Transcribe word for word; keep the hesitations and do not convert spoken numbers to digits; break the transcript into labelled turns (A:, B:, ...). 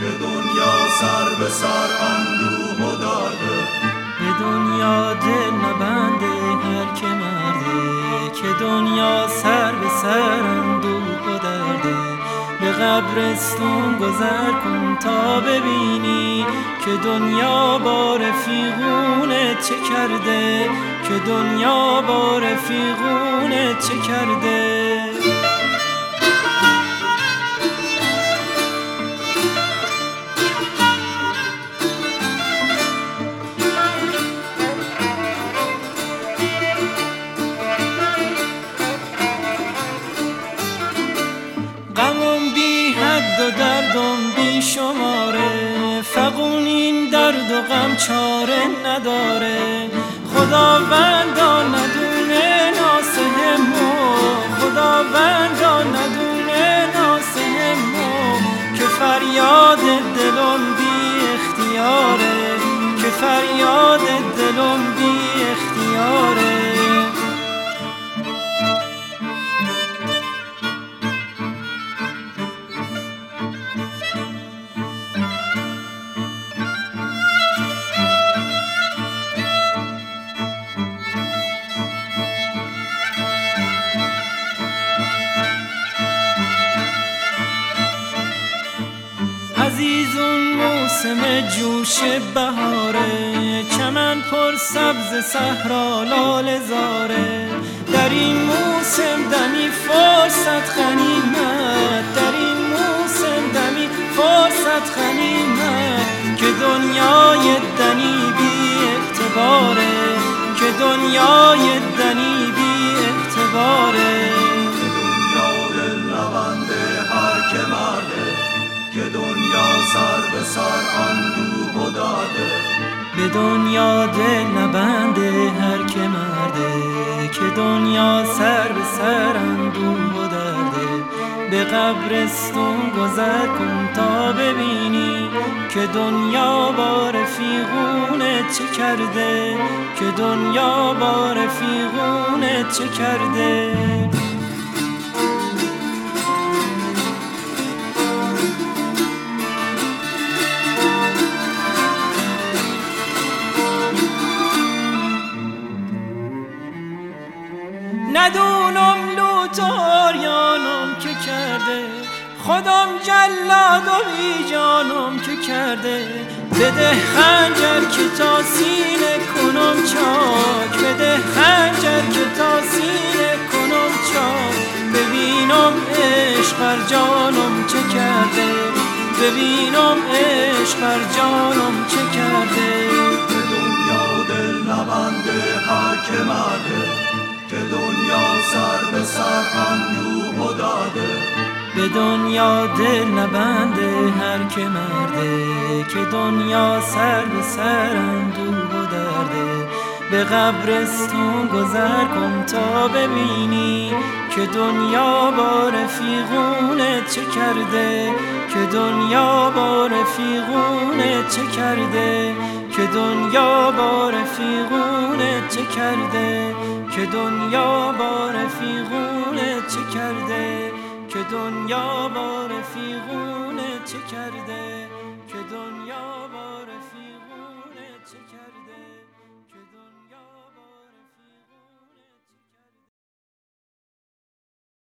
A: که دنیا سر به سر اندوه و درده.
B: به دنیا دل نبنده هر که مرده، که دنیا سر به سر اندوه و درده. به قبرستون گذر کن تا ببینی که دنیا با رفیقونت چه کرده، که دنیا با رفیقونت چه کرده. غمم بی حد و دردم بی شماره، فغون این درد و غم چاره نداره. خداوندا ندونه ناسهمو، خداوندا ندونه ناسهمو، که فریاد دلم بی اختیاره، که فریاد دلم بی اختیاره. عزیزون موسم جوش بهاره، چمن پر سبز صحرا لاله زاره. در این موسم دمی فرصت غنیمت، در این موسم دمی فرصت غنیمت، که دنیای دنی بی اعتباره، که دنیای دنی بی اعتباره.
A: که دنیا سر به سر اندوه و درده.
B: به دنیا دل نبنده هر که مرده، که دنیا سر به سر اندوه و درده. به قبرستون گذر کن تا ببینی که دنیا با رفیقونت چه کرده، که دنیا با رفیقونت چه کرده. ندونم لوت و آریانم که کرده، خودم جلاد و بی جانم که کرده. بده خنجر که تا سینه کنم چاک، بده خنجر که تا سینه کنم چاک. ببینم عشق بر جانم چه کرده، ببینم عشق بر جانم چه کرده.
A: به دنیا دل نبنده هر که مرده، که دنیا سر به سر اندوه و درده.
B: به دنیا دل نبنده هر که مرده، که دنیا سر به سر اندوه و درده. به قبرستون گذر کن تا ببینی که دنیا با رفیقونت چه کرده، که دنیا با رفیقونت چه کرده، که دنیا با رفیقونت چه کرده، که دنیا با رفیقونت چه کرده، که دنیا با رفیقونت چه کرده، که دنیا